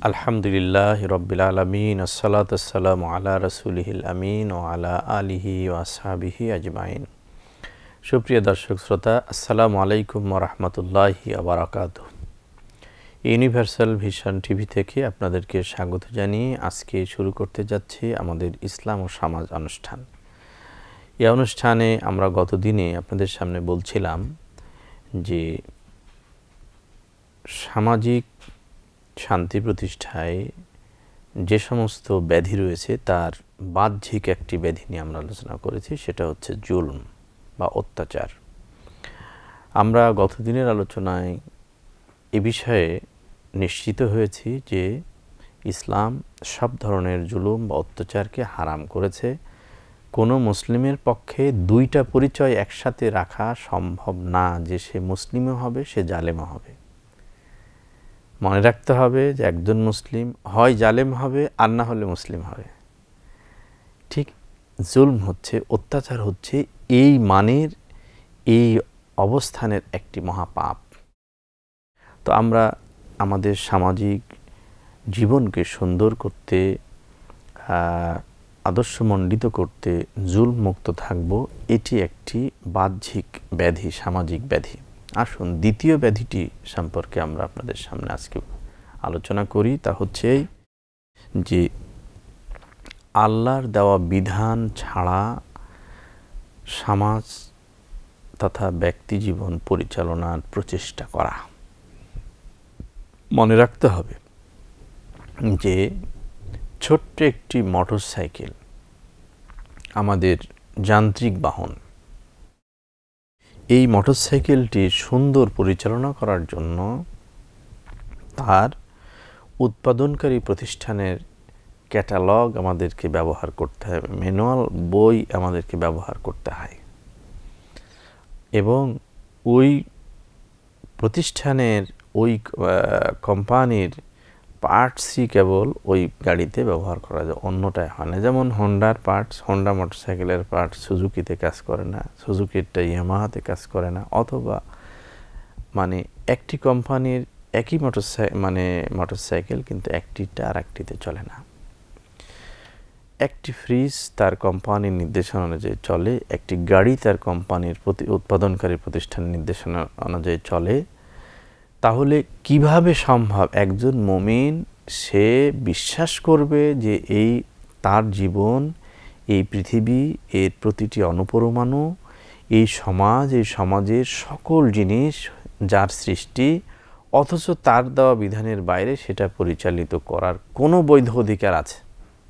আলহামদুলিল্লাহ রব্বিল আলামিন আসসালাতু আসসালামু আলা রাসূলিহিল আমিন ওয়া আলা আলিহি ওয়া আসহাবিহি আজমাইন। সুপ্রিয় দর্শক শ্রোতা, আসসালামু আলাইকুম ওয়া রাহমাতুল্লাহি ওয়া বারাকাতুহু। ইউনিভার্সাল ভিশন টিভি থেকে আপনাদেরকে স্বাগত জানিয়ে আজকে শুরু করতে যাচ্ছি আমাদের ইসলাম ও সমাজ অনুষ্ঠান। এই অনুষ্ঠানে আমরা গত দিনে আপনাদের সামনে বলছিলাম যে সামাজিক শান্তি প্রতিষ্ঠায় যে সমস্ত ব্যাধি রয়েছে তার বাহ্যিক একটি ব্যাধি নিয়ে আমরা আলোচনা করেছি, সেটা হচ্ছে জুলম বা অত্যাচার। আমরা গত দিনের আলোচনায় এ বিষয়ে নিশ্চিত হয়েছি যে ইসলাম সব ধরনের জুলুম বা অত্যাচারকে হারাম করেছে। কোনো মুসলিমের পক্ষে দুইটা পরিচয় একসাথে রাখা সম্ভব না, যে সে মুসলিমও হবে, সে জালেমও হবে। মনে রাখতে হবে যে একজন মুসলিম হয় জালেম হবে আর না হলে মুসলিম হবে। ঠিক জুলম হচ্ছে, অত্যাচার হচ্ছে এই মানের, এই অবস্থানের একটি মহাপাপ। তো আমরা আমাদের সামাজিক জীবনকে সুন্দর করতে, আদর্শমণ্ডিত করতে, জুলম মুক্ত থাকব, এটি একটি বাহ্যিক ব্যাধি, সামাজিক ব্যাধি। আসুন দ্বিতীয় ব্যাধিটি সম্পর্কে আমরা আপনাদের সামনে আজকে আলোচনা করি। তা হচ্ছে যে আল্লাহর দেওয়া বিধান ছাড়া সমাজ তথা ব্যক্তি জীবন পরিচালনার প্রচেষ্টা করা। মনে রাখতে হবে যে ছোট্ট একটি মোটরসাইকেল আমাদের যান্ত্রিক বাহন। এই মোটরসাইকেলটি সুন্দর পরিচালনা করার জন্য তার উৎপাদনকারী প্রতিষ্ঠানের ক্যাটালগ আমাদেরকে ব্যবহার করতে হবে, ম্যানুয়াল বই আমাদেরকে ব্যবহার করতে হয়, এবং ওই প্রতিষ্ঠানের ওই কোম্পানির পার্টসই কেবল ওই গাড়িতে ব্যবহার করা যায়, অন্যটায় হয় না। যেমন হন্ডার পার্টস, হন্ডা মোটরসাইকেলের পার্টস সুজুকিতে কাজ করে না, সুজুকিরটা ইয়ামাহাতে কাজ করে না, অথবা মানে একটি কোম্পানির একই মোটরসাইকেল কিন্তু একটিটা আর একটিতে চলে না। একটি ফ্রিজ তার কোম্পানির নির্দেশনা অনুযায়ী চলে, একটি গাড়ি তার কোম্পানির উৎপাদনকারী প্রতিষ্ঠানের নির্দেশনা অনুযায়ী চলে। তাহলে কিভাবে সম্ভব একজন মুমিন সে বিশ্বাস করবে যে এই তার জীবন, এই পৃথিবী, এর প্রতিটি অণুপরমাণু, এই সমাজ, এই সমাজের সকল জিনিস যার সৃষ্টি, অথচ তার দেওয়া বিধানের বাইরে সেটা পরিচালিত করার কোনো বৈধ অধিকার আছে?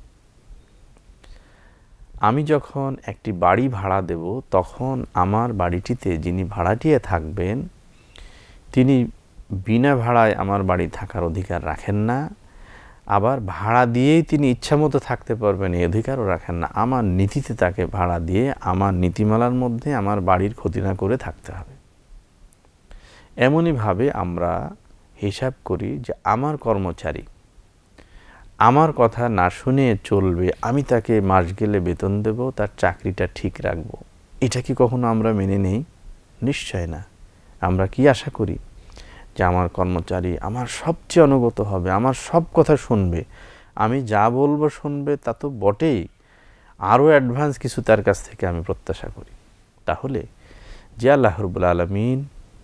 আমি যখন একটি বাড়ি ভাড়া দেব, তখন আমার বাড়িটিতে যিনি ভাড়াটিয়া থাকবেন তিনি বিনা ভাড়ায় আমার বাড়ি থাকার অধিকার রাখেন না, আবার ভাড়া দিয়েই তিনি ইচ্ছামতো থাকতে পারবেন এই অধিকারও রাখেন না। আমার নীতিতে তাকে ভাড়া দিয়ে আমার নীতিমালার মধ্যে আমার বাড়ির ক্ষতি না করে থাকতে হবে। এমনইভাবে আমরা হিসাব করি যে আমার কর্মচারী আমার কথা না শুনে চলবে, আমি তাকে মাস গেলে বেতন দেব, তার চাকরিটা ঠিক রাখব। এটা কি কখনো আমরা মেনে নেই? নিশ্চয় না। আমরা কি আশা করি যে আমার কর্মচারী আমার সবচেয়ে অনুগত হবে, আমার সব কথা শুনবে, আমি যা বলবো শুনবে, তা তো বটেই, আরও অ্যাডভান্স কিছু তার কাছ থেকে আমি প্রত্যাশা করি। তাহলে যে আল্লাহ রাব্বুল আলামিন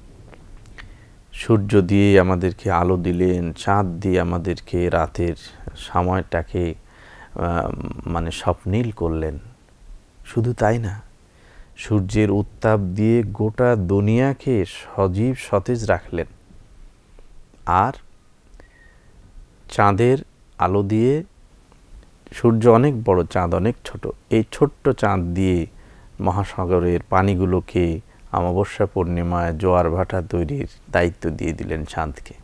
সূর্য দিয়ে আমাদেরকে আলো দিলেন, চাঁদ দিয়ে আমাদেরকে রাতের সময়টাকে স্বপ্নীল করলেন, শুধু তাই না, সূর্যের উত্তাপ দিয়ে গোটা দুনিয়াকে সজীব সতেজ রাখলেন, আর চাঁদের আলো দিয়ে, সূর্য অনেক বড়, চাঁদ অনেক ছোট, এই ছোট্ট চাঁদ দিয়ে মহাসাগরের পানিগুলোকে অমাবস্যা পূর্ণিমায় জোয়ার ভাটা তৈরির দায়িত্ব দিয়ে দিলেন চাঁদকে।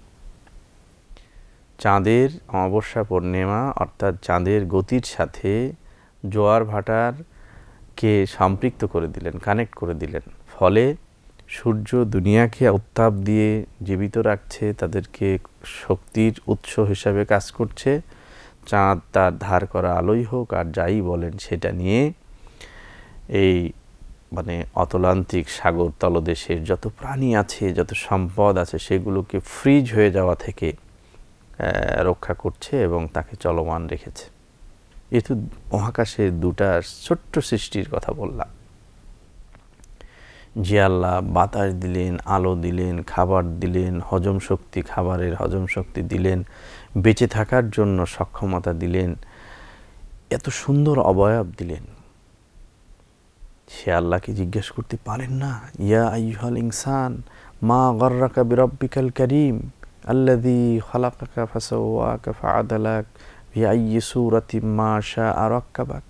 চাঁদের অমাবস্যা পূর্ণিমা অর্থাৎ চাঁদের গতির সাথে জোয়ার ভাটারকে সম্পৃক্ত করে দিলেন, কানেক্ট করে দিলেন। ফলে সূর্য দুনিয়াকে উত্তাপ দিয়ে জীবিত রাখছে, তাদেরকে শক্তির উৎস হিসাবে কাজ করছে। চাঁদ তার ধার করা আলোই হোক আর যাই বলেন সেটা নিয়ে এই অতলান্তিক সাগর তলদেশের যত প্রাণী আছে, যত সম্পদ আছে, সেগুলোকে ফ্রিজ হয়ে যাওয়া থেকে রক্ষা করছে এবং তাকে চলমান রেখেছে। এ তো মহাকাশে দুটা ছোট্ট সৃষ্টির কথা বললাম। যে আল্লাহ বাতাস দিলেন, আলো দিলেন, খাবার দিলেন, হজম শক্তি, খাবারের হজম শক্তি দিলেন, বেঁচে থাকার জন্য সক্ষমতা দিলেন, এত সুন্দর অবয়ব দিলেন, সে আল্লাহকে জিজ্ঞেস করতে পারেন না, ইয়া আইয়ুহাল ইনসান মা গররাকা বিরব্বিকাল কারীম আল্লাযী খালাকাকা ফাসাওয়াকা ফাআদালাক বিআইয়ি সূরাতিম মা শাআ রাক্কাবাক।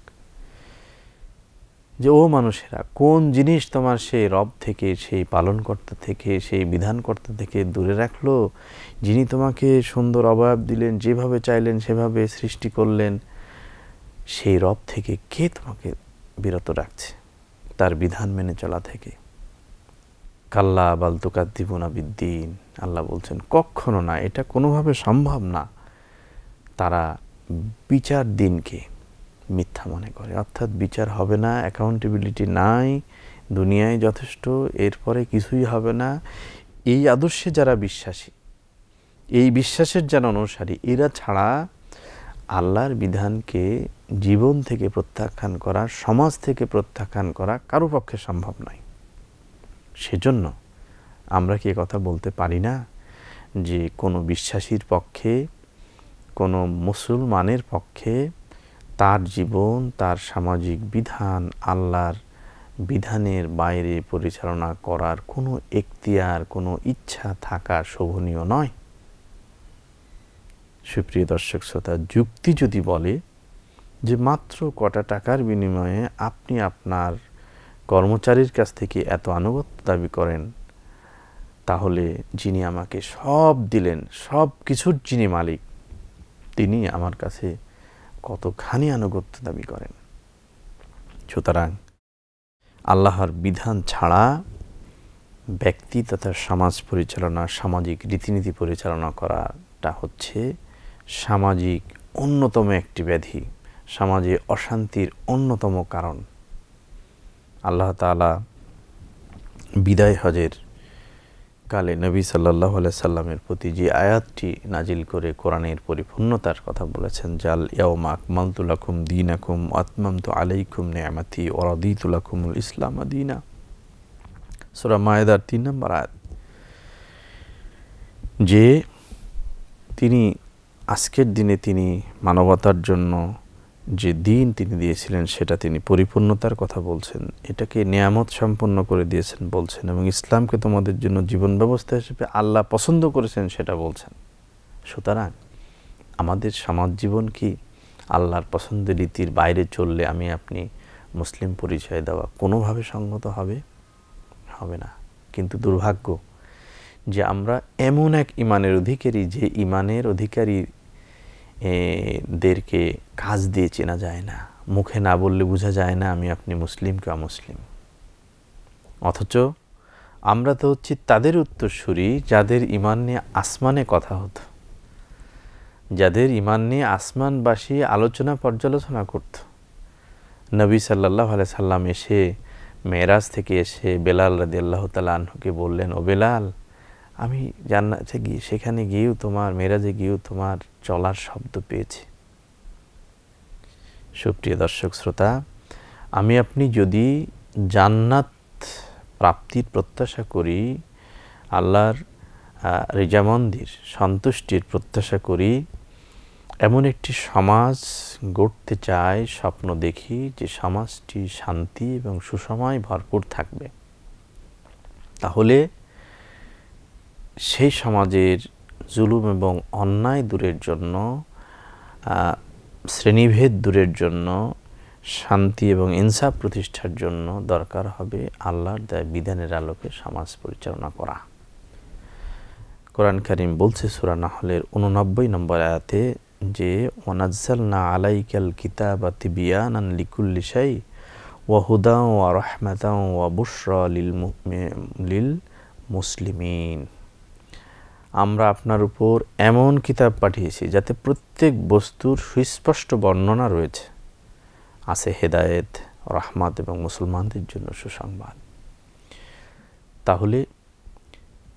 যে ও মানুষেরা, কোন জিনিস তোমার সেই রব থেকে, সেই পালনকর্তা থেকে, সেই বিধানকর্তা থেকে দূরে রাখলো, যিনি তোমাকে সুন্দর অবয়ব দিলেন, যেভাবে চাইলেন সেভাবে সৃষ্টি করলেন, সেই রব থেকে কে তোমাকে বিরত রাখছে তার বিধান মেনে চলা থেকে? কাল্লা বাল তুকাদ্দিবুনা বিদ্দিন, আল্লাহ বলছেন কখনো না, এটা কোনোভাবে সম্ভব না। তারা বিচার দিনকে মিথ্যা মনে করে, অর্থাৎ বিচার হবে না, অ্যাকাউন্টেবিলিটি নাই, দুনিয়ায় যথেষ্ট, এরপরে কিছুই হবে না। এই আদর্শে যারা বিশ্বাসী, এই বিশ্বাসের যারা অনুসারী, এরা ছাড়া আল্লাহর বিধানকে জীবন থেকে প্রত্যাখ্যান করা, সমাজ থেকে প্রত্যাখ্যান করা কারো পক্ষে সম্ভব নয়। সেজন্য আমরা কি কথা বলতে পারি না যে কোনো বিশ্বাসীর পক্ষে, কোনো মুসলমানের পক্ষে তার জীবন, তার সামাজিক বিধান আল্লাহর বিধানের বাইরে পরিচালনা করার কোনো এখতিয়ার, কোনো ইচ্ছা থাকা শোভনীয় নয়। সুপ্রিয় দর্শক শ্রোতা, যুক্তি যদি বলে যে মাত্র কটা টাকার বিনিময়ে আপনি আপনার কর্মচারীর কাছ থেকে এত আনুগত্য দাবি করেন, তাহলে যিনি আমাকে সব দিলেন, সব কিছুর যিনি মালিক, তিনি আমার কাছে কতখানি আনুগত্য দাবি করেন। সুতরাং আল্লাহর বিধান ছাড়া ব্যক্তি তথা সমাজ পরিচালনা, সামাজিক রীতিনীতি পরিচালনা করাটা হচ্ছে সামাজিক অন্যতম একটি ব্যাধি, সমাজে অশান্তির অন্যতম কারণ। আল্লাহ তাআলা বিদায় হজের কালে নবী সাল্লাল্লাহু আলাইহি সাল্লামের প্রতি যে আয়াতটি নাজিল করে কোরআনের পরিপূর্ণতার কথা বলেছেন, জাল ইয়াউমা আকমালতু লাকুম দীনাকুম ওয়া আতমামতু আলাইকুম নি'মাতি ওয়া রাদিতু লাকুমুল ইসলাম দীনা, সূরা মায়েদার 3 নম্বর আয়াত। যে তিনি আজকের দিনে তিনি মানবতার জন্য যে দিন তিনি দিয়েছিলেন সেটা তিনি পরিপূর্ণতার কথা বলছেন, এটাকে নিয়ামত সম্পন্ন করে দিয়েছেন বলছেন, এবং ইসলামকে তোমাদের জন্য জীবন ব্যবস্থা হিসেবে আল্লাহ পছন্দ করেছেন সেটা বলছেন। সুতরাং আমাদের সমাজ জীবন কি আল্লাহর পছন্দের রীতির বাইরে চললে আমি আপনি মুসলিম পরিচয় দেওয়া কোনোভাবে সঙ্গত হবে? হবে না। কিন্তু দুর্ভাগ্য যে আমরা এমন এক ইমানের অধিকারী, যে ইমানের অধিকারী দেরকে কাজ দিয়ে চেনা যায় না, মুখে না বললে বোঝা যায় না আমি আপনি মুসলিম কি অমুসলিম। অথচ আমরা তো হচ্ছি তাদের উত্তরসূরি যাদের ইমান নিয়ে আসমানে কথা হতো, যাদের ইমান নিয়ে আসমানবাসী আলোচনা পর্যালোচনা করত। নবী সাল্লাল্লাহু আলাইহি সাল্লাম এসে মেরাজ থেকে এসে বেলাল রাদিয়াল্লাহু তাআলা আনহুকে বললেন, ও বেলাল, আমি জান্নাতে গিয়ে, সেখানে গিয়েও তোমার, মেরাজে গিয়েও তোমার চলার শব্দ পেয়েছি। সুপ্রিয় দর্শক শ্রোতা, আমি আপনি যদি জান্নাত প্রাপ্তির প্রত্যাশা করি, আল্লাহর রিজামন্দির সন্তুষ্টির প্রত্যাশা করি, এমন একটি সমাজ গড়তে চাই, স্বপ্ন দেখি যে সমাজটি শান্তি এবং সুসময় ভরপুর থাকবে, তাহলে সেই সমাজের জুলুম এবং অন্যায় দূরের জন্য, শ্রেণীভেদ দূরের জন্য, শান্তি এবং ইনসাফ প্রতিষ্ঠার জন্য দরকার হবে আল্লাহর দেয়া বিধানের আলোকে সমাজ পরিচালনা করা। কোরআন কারীম বলছে সূরা নাহলের 89 নম্বর আয়াতে যে ওয়ানাজ্জালনা আলাইকাল কিতাবা তিবিয়ানান লিকুল্লি শাই ওয়া হুদাও ওয়া রাহমাতাও ওয়া বুশরা লিল মুসলিমিন। আমরা আপনার উপর এমন কিতাব পাঠিয়েছি যাতে প্রত্যেক বস্তুর সুস্পষ্ট বর্ণনা রয়েছে, আছে হেদায়েত, রহমত এবং মুসলমানদের জন্য সুসংবাদ। তাহলে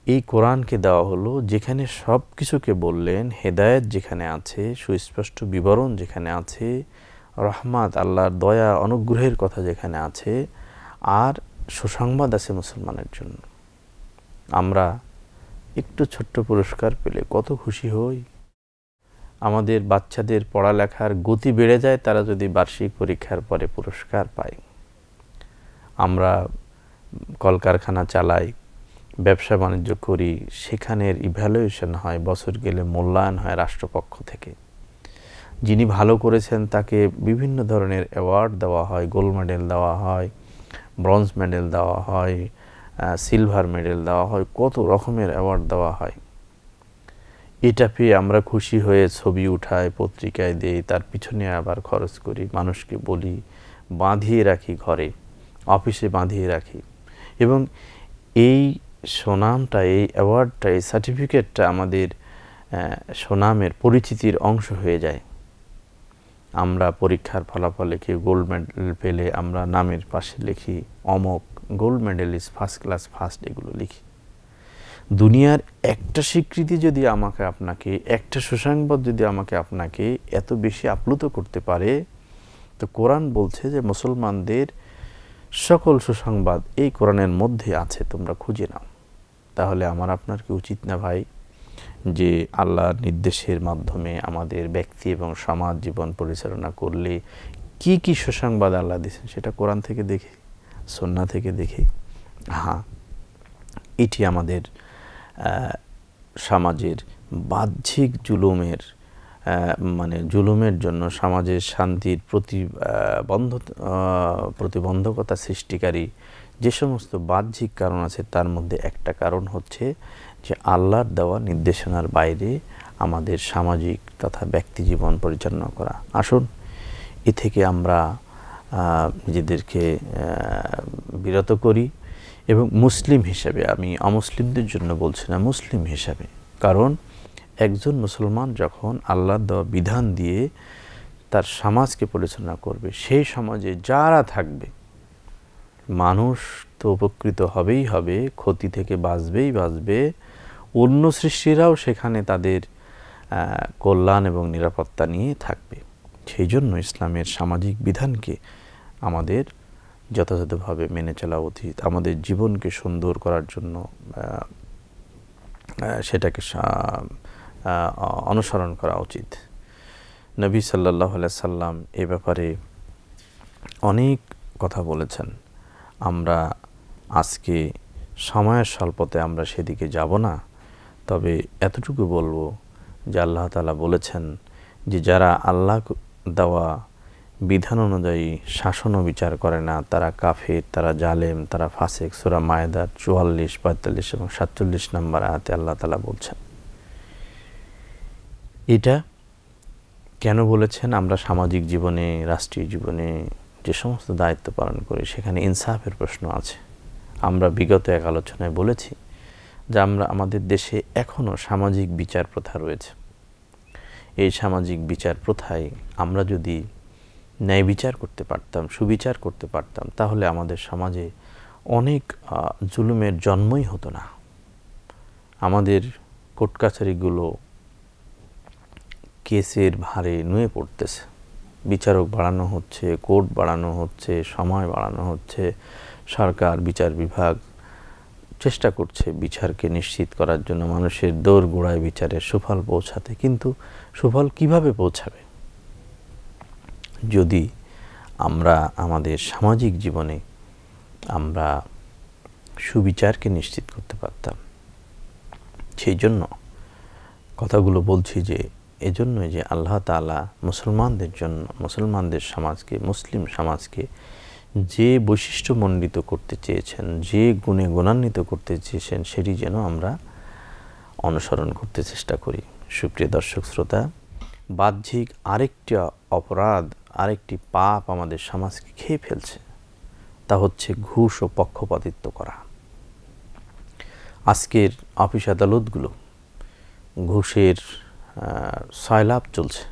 এই কোরআনকে দেওয়া হলো, যেখানে সব কিছুকে বললেন, হেদায়েত যেখানে আছে, সুস্পষ্ট বিবরণ যেখানে আছে, রহমাত আল্লাহর দয়া অনুগ্রহের কথা যেখানে আছে, আর সুসংবাদ আছে মুসলমানের জন্য। আমরা একটু ছোট্ট পুরস্কার পেলে কত খুশি হই। আমাদের বাচ্চাদের পড়ালেখার গতি বেড়ে যায় তারা যদি বার্ষিক পরীক্ষার পরে পুরস্কার পায়। আমরা কলকারখানা চালাই, ব্যবসা বাণিজ্য করি, সেখানের ইভ্যালুয়েশন হয়, বছর গেলে মূল্যায়ন হয় রাষ্ট্রপক্ষ থেকে। যিনি ভালো করেছেন তাকে বিভিন্ন ধরনের অ্যাওয়ার্ড দেওয়া হয়, গোল্ড মেডেল দেওয়া হয়, ব্রোঞ্জ মেডেল দেওয়া হয়, সিলভার মেডেল দেওয়া হয়, কত রকমের অ্যাওয়ার্ড দেওয়া হয়। এটা পেয়ে আমরা খুশি হয়ে ছবি উঠাই, পত্রিকায় দেই, তার পিছনে আবার খরচ করি, মানুষকে বলি, বাঁধিয়ে রাখি ঘরে, অফিসে বাঁধিয়ে রাখি। এবং এই সুনামটা, এই অ্যাওয়ার্ডটা, এই সার্টিফিকেটটা আমাদের সুনামের পরিচিতির অংশ হয়ে যায়। আমরা পরীক্ষার ফলাফলে কেউ গোল্ড মেডেল পেলে আমরা নামের পাশে লিখি অমক gold medalist, first class first, এগুলো লিখি। দুনিয়ার একটা স্বীকৃতি যদি আমাকে আপনাকে, একটা সুসংবাদ যদি আমাকে আপনাকে এত বেশি আপ্লুত করতে পারে, তো কোরআন বলছে যে মুসলমানদের সকল সুসংবাদ এই কোরআনের মধ্যে আছে, তোমরা খুঁজে নাও। তাহলে আমার আপনার কি উচিত না ভাই, যে আল্লাহর নির্দেশের মাধ্যমে আমাদের ব্যক্তি এবং সমাজ জীবন পরিচালনা করলে কি কি সুসংবাদ আল্লাহ দিয়েছেন সেটা কোরআন থেকে দেখি, সুন্নাহ থেকে দেখি। হ্যাঁ, এটি আমাদের সমাজের বাহ্যিক জুলুমের জন্য সমাজের শান্তির প্রতিবন্ধকতা সৃষ্টিকারী যে সমস্ত বাহ্যিক কারণ আছে, তার মধ্যে একটা কারণ হচ্ছে যে আল্লাহর দেওয়া নির্দেশনার বাইরে আমাদের সামাজিক তথা ব্যক্তি জীবন পরিচালনা করা। আসুন এ থেকে আমরা নিজেদেরকে বিরত করি। এবং মুসলিম হিসেবে, আমি অমুসলিমদের জন্য বলছি না, মুসলিম হিসাবে, কারণ একজন মুসলমান যখন আল্লাহর দেওয়া বিধান দিয়ে তার সমাজকে পরিচালনা করবে, সেই সমাজে যারা থাকবে মানুষ তো উপকৃত হবেই হবে, ক্ষতি থেকে বাঁচবে, অন্য সৃষ্টিরাও সেখানে তাদের কল্যাণ এবং নিরাপত্তা নিয়ে থাকবে। সেই জন্য ইসলামের সামাজিক বিধানকে আমাদের যথাযথভাবে মেনে চলা উচিত। আমাদের জীবনকে সুন্দর করার জন্য সেটাকে অনুসরণ করা উচিত। নবী সাল্লাল্লাহু আলাইহি সাল্লাম এ ব্যাপারে অনেক কথা বলেছেন। আমরা আজকে সময়ের স্বল্পতে আমরা সেদিকে যাব না, তবে এতটুকু বলবো যে আল্লাহ তাআলা বলেছেন যে যারা আল্লাহ দেওয়া বিধান অনুযায়ী শাসন ও বিচার করে না তারা কাফির, তারা জালেম, তারা ফাসিক। সূরা মায়েদার ৪৪, ৪৫ এবং ৪৭ নম্বর আয়াতে আল্লাহ তাআলা বলছেন। এটা কেন বলেছেন? আমরা সামাজিক জীবনে, রাষ্ট্রীয় জীবনে যে সমস্ত দায়িত্ব পালন করি সেখানে ইনসাফের প্রশ্ন আছে। আমরা বিগত এক আলোচনায় বলেছি যে আমাদের দেশে এখনও সামাজিক বিচার প্রথা রয়েছে। এই সামাজিক বিচার প্রথায় আমরা যদি ন্যায় বিচার করতে পারতাম, সুবিচার করতে পারতাম, তাহলে আমাদের সমাজে অনেক জুলুমের জন্মই হতো না। আমাদের কোর্ট কাছারিগুলো কেসের ভারে নুয়ে পড়তেছে, বিচারক বাড়ানো হচ্ছে, কোর্ট বাড়ানো হচ্ছে, সময় বাড়ানো হচ্ছে, সরকার বিচার বিভাগ চেষ্টা করছে বিচারকে নিশ্চিত করার জন্য, মানুষের দোরগোড়ায় বিচারের সুফল পৌঁছাতে। কিন্তু সুফল কিভাবে পৌঁছাবে? যদি আমরা আমাদের সামাজিক জীবনে আমরা সুবিচারকে নিশ্চিত করতে পারতাম। সেই জন্য কথাগুলো বলছি যে এজন্যই যে আল্লাহ তাআলা মুসলমানদের জন্য, মুসলমানদের সমাজকে, মুসলিম সমাজকে যে বৈশিষ্ট্যমণ্ডিত করতে চেয়েছেন, যে গুণে গুণান্বিত করতে চেয়েছেন, সেটি যেন আমরা অনুসরণ করতে চেষ্টা করি। সুপ্রিয় দর্শক শ্রোতা, বাহ্যিক আরেকটি অপরাধ, আরেকটি পাপ আমাদের সমাজকে খেয়ে ফেলছে, তা হচ্ছে ঘুষ ও পক্ষপাতিত্ব করা। আজকের অফিস আদালতগুলো ঘুষের সয়লাভ চলছে।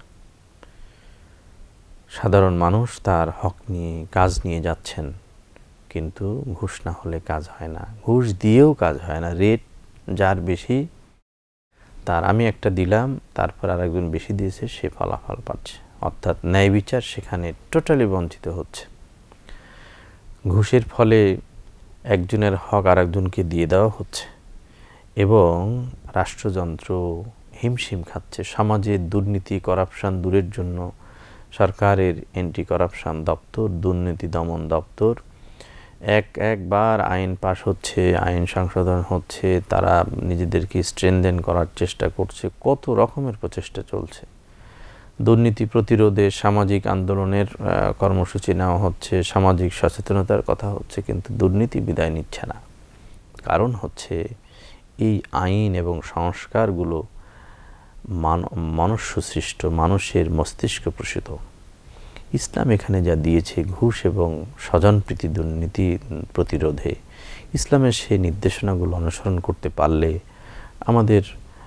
সাধারণ মানুষ তার হক নিয়ে, কাজ নিয়ে যাচ্ছেন, কিন্তু ঘুষ না হলে কাজ হয় না, ঘুষ দিয়েও কাজ হয় না, রেট যার বেশি তার, আমি একটা দিলাম তারপর আরেকজন বেশি দিয়েছে, সে ফলাফল পাচ্ছে। অর্থাৎ ন্যায় বিচার সেখানে টোটালি বঞ্চিত হচ্ছে। ঘুষের ফলে একজনের হক আরেকজনকে দিয়ে দেওয়া হচ্ছে এবং রাষ্ট্রযন্ত্র হিমশিম খাচ্ছে। সমাজে দুর্নীতি করাপশন দূরের জন্য সরকারের অ্যান্টি করাপশন দপ্তর, দুর্নীতি দমন দপ্তর একবার আইন পাশ হচ্ছে, আইন সংশোধন হচ্ছে, তারা নিজেদেরকে স্ট্রেনথেন করার চেষ্টা করছে, কত রকমের প্রচেষ্টা চলছে। দুর্নীতি প্রতিরোধে সামাজিক আন্দোলনের কর্মসূচি নেওয়া হচ্ছে, সামাজিক সচেতনতার কথা হচ্ছে, কিন্তু দুর্নীতি বিদায় নিচ্ছে না। কারণ হচ্ছে এই আইন এবং সংস্কারগুলো মনুষ্য সৃষ্ট, মানুষের মস্তিষ্ক প্রসূত। ইসলাম এখানে যা দিয়েছে ঘুষ এবং স্বজনপ্রীতি দুর্নীতি প্রতিরোধে, ইসলামের সেই নির্দেশনাগুলো অনুসরণ করতে পারলে আমাদের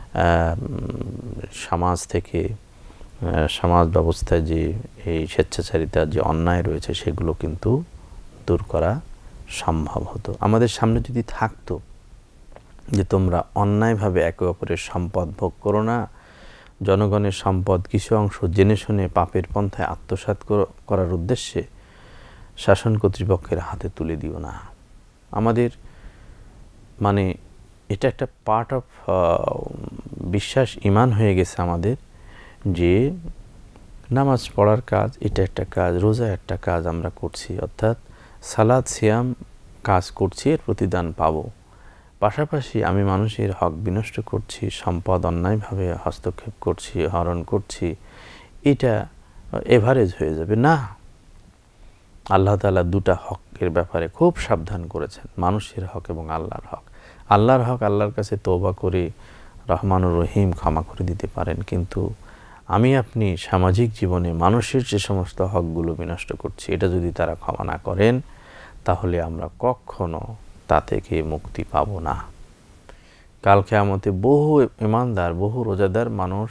সমাজ থেকে, সমাজ ব্যবস্থায় যে এই স্বেচ্ছাচারিতার যে অন্যায় রয়েছে সেগুলো কিন্তু দূর করা সম্ভব হতো। আমাদের সামনে যদি থাকতো যে তোমরা অন্যায়ভাবে একে অপরের সম্পদ ভোগ করো না, জনগণের সম্পদ কিছু অংশ জেনে শুনে পাপের পন্থায় আত্মসাৎ করার উদ্দেশ্যে শাসন কর্তৃপক্ষের হাতে তুলে দিও না। আমাদের মানে এটা একটা পার্ট অফ বিশ্বাস, ঈমান হয়ে গেছে আমাদের যে নামাজ পড়ার কাজ এটা একটা কাজ, রোজা একটা কাজ আমরা করছি, অর্থাৎ সালাত সিয়াম কাজ করছি, এর প্রতিদান পাবো। পাশাপাশি আমি মানুষের হক বিনষ্ট করছি, সম্পদ অন্যায়ভাবে হস্তক্ষেপ করছি, হরণ করছি, এটা এভারেজ হয়ে যাবে না। আল্লাহ তাআলা দুটা হকের ব্যাপারে খুব সাবধান করেছেন, মানুষের হক এবং আল্লাহর হক। আল্লাহর হক আল্লাহর কাছে তওবা করে রহমানুর রহিম ক্ষমা করে দিতে পারেন, কিন্তু আমি আপনি সামাজিক জীবনে মানুষের যে সমস্ত হকগুলো বিনষ্ট করছি এটা যদি তারা ক্ষমা না করেন তাহলে আমরা কখনো তা থেকে মুক্তি পাব না। কাল কিয়ামতে বহু ঈমানদার, বহু রোজাদার মানুষ,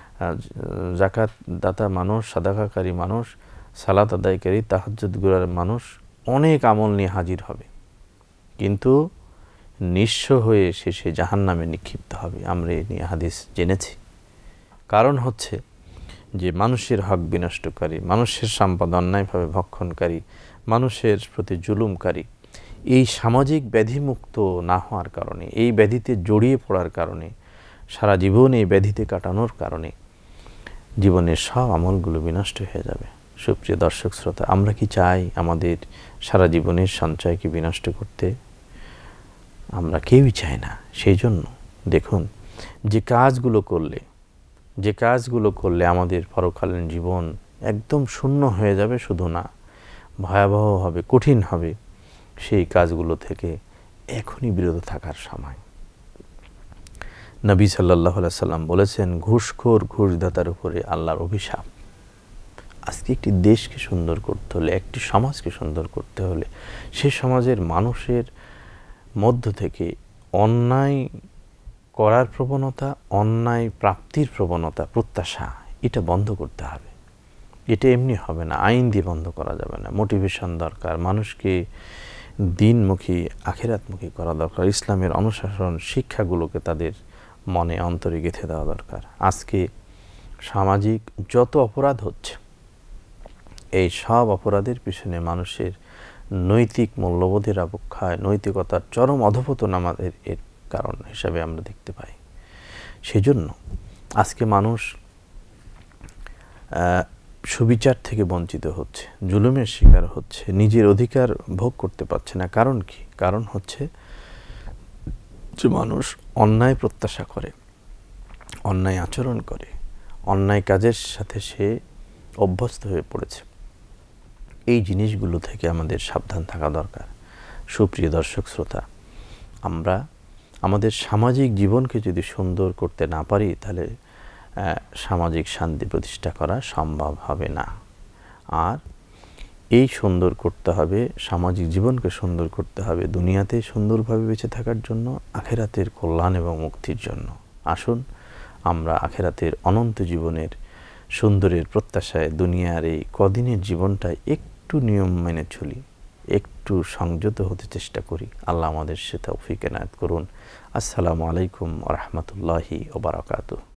যাকাত দাতা মানুষ, সাদাকাকারী মানুষ, সালাত আদায়কারী, তাহাজ্জুদ গুজার মানুষ অনেক আমল নিয়ে হাজির হবে, কিন্তু নিঃস্ব হয়ে শেষে জাহান্নামে নিক্ষিপ্ত হবে। আমরা এই নিয়ে হাদিস জেনেছি। কারণ হচ্ছে যে মানুষের হক বিনষ্টকারী, মানুষের সম্পদ অন্যায়ভাবে ভক্ষণকারী, মানুষের প্রতি জুলুমকারী, এই সামাজিক ব্যাধিমুক্ত না হওয়ার কারণে, এই ব্যাধিতে জড়িয়ে পড়ার কারণে, সারা জীবন এই ব্যাধিতে কাটানোর কারণে জীবনের সব আমলগুলো বিনষ্ট হয়ে যাবে। সুপ্রিয় দর্শক শ্রোতা, আমরা কি চাই আমাদের সারা জীবনের সঞ্চয়কে বিনষ্ট করতে? আমরা কেউই চাই না। সেই জন্য দেখুন, যে কাজগুলো করলে আমাদের পরকালীন জীবন একদম শূন্য হয়ে যাবে, শুধু না ভয়াবহ হবে, কঠিন হবে, সেই কাজগুলো থেকে এখনই বিরত থাকার সময়। নবী সাল্লাল্লাহু আলাইহি সাল্লাম বলেছেন, ঘুষখোর ঘুষদাতার উপরে আল্লাহর অভিশাপ। আজকে একটি দেশকে সুন্দর করতে হলে, একটি সমাজকে সুন্দর করতে হলে, সে সমাজের মানুষের মধ্য থেকে অন্যায় করার প্রবণতা, অন্যায় প্রাপ্তির প্রবণতা, প্রত্যাশা, এটা বন্ধ করতে হবে। এটা এমনি হবে না, আইন দিয়ে বন্ধ করা যাবে না। মোটিভেশন দরকার, মানুষকে দিনমুখী, আখিরাতমুখী করা দরকার। ইসলামের অনুশাসন শিক্ষাগুলোকে তাদের মনে অন্তরে গেঁথে দেওয়া দরকার। আজকে সামাজিক যত অপরাধ হচ্ছে, এই সব অপরাধের পিছনে মানুষের নৈতিক মূল্যবোধের অবক্ষয়, নৈতিকতার চরম অধঃপতন আমাদের এর কারণ হিসাবে আমরা দেখতে পাই। সেজন্য আজকে মানুষ সুবিচার থেকে বঞ্চিত হচ্ছে, জুলুমের শিকার হচ্ছে, নিজের অধিকার ভোগ করতে পারছে না। কারণ কি? কারণ হচ্ছে যে মানুষ অন্যায় প্রত্যাশা করে, অন্যায় আচরণ করে, অন্যায় কাজের সাথে সে অভ্যস্ত হয়ে পড়েছে। এই জিনিসগুলো থেকে আমাদের সাবধান থাকা দরকার। সুপ্রিয় দর্শক শ্রোতা, আমরা আমাদের সামাজিক জীবনকে যদি সুন্দর করতে না পারি তাহলে সামাজিক শান্তি প্রতিষ্ঠা করা সম্ভব হবে না। আর এই সুন্দর করতে হবে, সামাজিক জীবনকে সুন্দর করতে হবে দুনিয়াতে সুন্দরভাবে বেঁচে থাকার জন্য, আখিরাতের কল্যাণ এবং মুক্তির জন্য। আসুন আমরা আখিরাতের অনন্ত জীবনের সুন্দরের প্রত্যাশায় দুনিয়ার এই কদিনের জীবনটা একটু নিয়ম মেনে চলি, একটু সংযত হতে চেষ্টা করি। আল্লাহ আমাদের সে তৌফিক এনায়েত করুন। আসসালামু আলাইকুম ওয়া রাহমাতুল্লাহি ওয়া বারাকাতুহু।